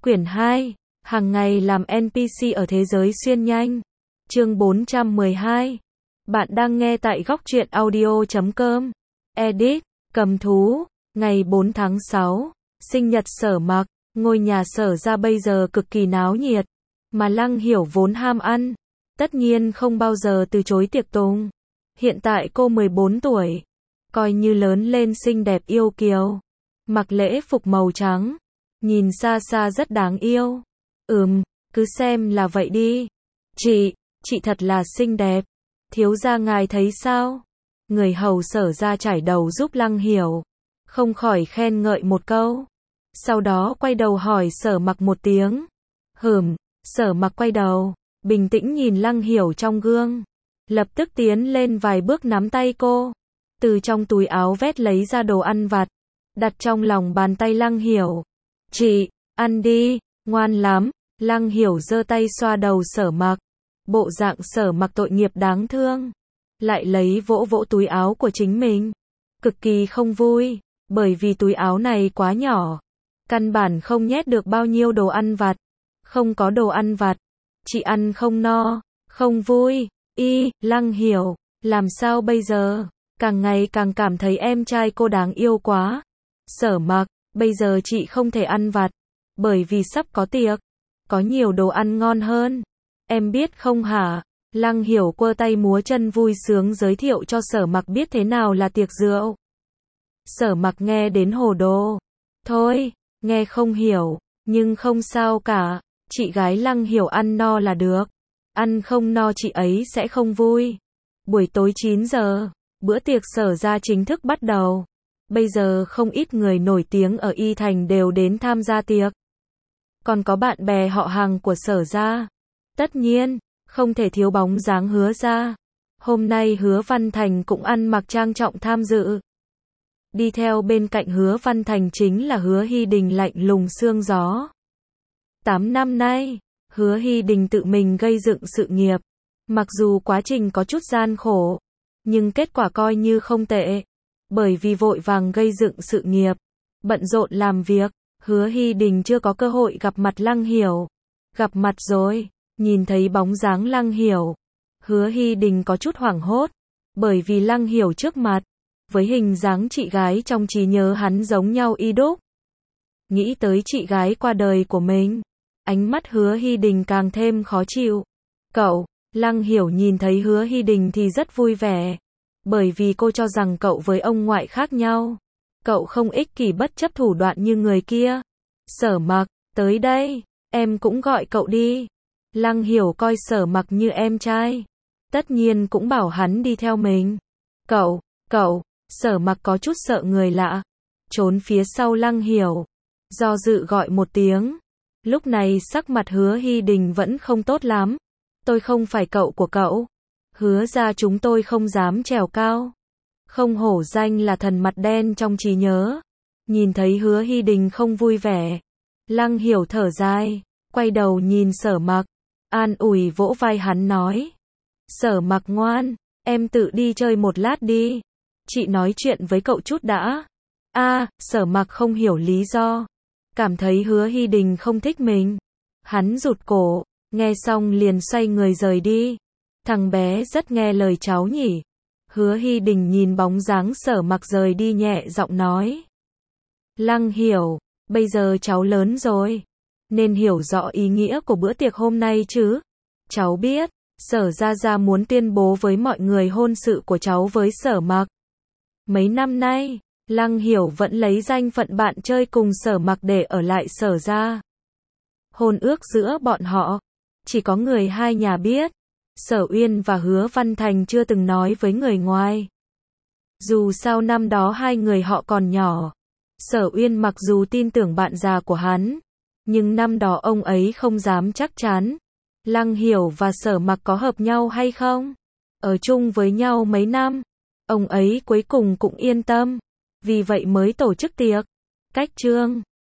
Quyển 2, hàng ngày làm NPC ở thế giới xuyên nhanh. Chương 412. Bạn đang nghe tại góc truyện audio.com. Edit, cầm thú, ngày 4 tháng 6, sinh nhật Sở Mặc, ngôi nhà Sở ra bây giờ cực kỳ náo nhiệt, mà Lăng Hiểu vốn ham ăn, tất nhiên không bao giờ từ chối tiệc tùng. Hiện tại cô 14 tuổi, coi như lớn lên xinh đẹp yêu kiều, mặc lễ phục màu trắng, nhìn xa xa rất đáng yêu. Cứ xem là vậy đi. Chị thật là xinh đẹp. Thiếu gia ngài thấy sao? Người hầu Sở ra chải đầu giúp Lăng Hiểu, không khỏi khen ngợi một câu. Sau đó quay đầu hỏi Sở Mặc một tiếng. Sở Mặc quay đầu, bình tĩnh nhìn Lăng Hiểu trong gương, lập tức tiến lên vài bước nắm tay cô, từ trong túi áo vét lấy ra đồ ăn vặt, đặt trong lòng bàn tay Lăng Hiểu. Chị, ăn đi, ngoan lắm. Lăng Hiểu giơ tay xoa đầu Sở Mặc, bộ dạng Sở Mặc tội nghiệp đáng thương, lại lấy vỗ vỗ túi áo của chính mình, cực kỳ không vui, bởi vì túi áo này quá nhỏ, căn bản không nhét được bao nhiêu đồ ăn vặt. Không có đồ ăn vặt, chị ăn không no, không vui. Lăng Hiểu, làm sao bây giờ? Càng ngày càng cảm thấy em trai cô đáng yêu quá. Sở Mặc, bây giờ chị không thể ăn vặt, bởi vì sắp có tiệc, có nhiều đồ ăn ngon hơn. Em biết không hả? Lăng Hiểu quơ tay múa chân vui sướng giới thiệu cho Sở Mặc biết thế nào là tiệc rượu. Sở Mặc nghe đến hồ đồ. Thôi, nghe không hiểu, nhưng không sao cả, chị gái Lăng Hiểu ăn no là được. Ăn không no chị ấy sẽ không vui. Buổi tối 9 giờ, bữa tiệc Sở ra chính thức bắt đầu. Bây giờ không ít người nổi tiếng ở Y Thành đều đến tham gia tiệc. Còn có bạn bè họ hàng của Sở ra. Tất nhiên, không thể thiếu bóng dáng Hứa ra. Hôm nay Hứa Văn Thành cũng ăn mặc trang trọng tham dự. Đi theo bên cạnh Hứa Văn Thành chính là Hứa Hy Đình lạnh lùng sương gió. 8 năm nay, Hứa Hy Đình tự mình gây dựng sự nghiệp. Mặc dù quá trình có chút gian khổ, nhưng kết quả coi như không tệ. Bởi vì vội vàng gây dựng sự nghiệp, bận rộn làm việc, Hứa Hy Đình chưa có cơ hội gặp mặt Lăng Hiểu. Gặp mặt rồi, nhìn thấy bóng dáng Lăng Hiểu, Hứa Hy Đình có chút hoảng hốt, bởi vì Lăng Hiểu trước mặt, với hình dáng chị gái trong trí nhớ hắn giống nhau y đúc. Nghĩ tới chị gái qua đời của mình, ánh mắt Hứa Hy Đình càng thêm khó chịu. Cậu, Lăng Hiểu nhìn thấy Hứa Hy Đình thì rất vui vẻ, bởi vì cô cho rằng cậu với ông ngoại khác nhau. Cậu không ích kỷ bất chấp thủ đoạn như người kia. Sở Mặc, tới đây, em cũng gọi cậu đi. Lăng Hiểu coi Sở Mặc như em trai, tất nhiên cũng bảo hắn đi theo mình. Cậu, Sở Mặc có chút sợ người lạ, trốn phía sau Lăng Hiểu, do dự gọi một tiếng. Lúc này sắc mặt Hứa Hy Đình vẫn không tốt lắm. Tôi không phải cậu của cậu. Hứa ra chúng tôi không dám trèo cao. Không hổ danh là thần mặt đen trong trí nhớ. Nhìn thấy Hứa Hy Đình không vui vẻ, Lăng Hiểu thở dài, quay đầu nhìn Sở Mặc, an ủi vỗ vai hắn nói. Sở Mặc ngoan, em tự đi chơi một lát đi. Chị nói chuyện với cậu chút đã. Sở Mặc không hiểu lý do, cảm thấy Hứa Hy Đình không thích mình. Hắn rụt cổ, nghe xong liền xoay người rời đi. Thằng bé rất nghe lời cháu nhỉ. Hứa Hy Đình nhìn bóng dáng Sở Mặc rời đi nhẹ giọng nói. Lăng Hiểu, bây giờ cháu lớn rồi, nên hiểu rõ ý nghĩa của bữa tiệc hôm nay chứ. Cháu biết, Sở ra muốn tuyên bố với mọi người hôn sự của cháu với Sở Mặc. Mấy năm nay, Lăng Hiểu vẫn lấy danh phận bạn chơi cùng Sở Mặc để ở lại Sở ra. Hôn ước giữa bọn họ, chỉ có người hai nhà biết. Sở Uyên và Hứa Văn Thành chưa từng nói với người ngoài. Dù sao năm đó hai người họ còn nhỏ. Sở Uyên mặc dù tin tưởng bạn già của hắn, nhưng năm đó ông ấy không dám chắc chắn Lăng Hiểu và Sở Mặc có hợp nhau hay không. Ở chung với nhau mấy năm, ông ấy cuối cùng cũng yên tâm, vì vậy mới tổ chức tiệc. Cách chương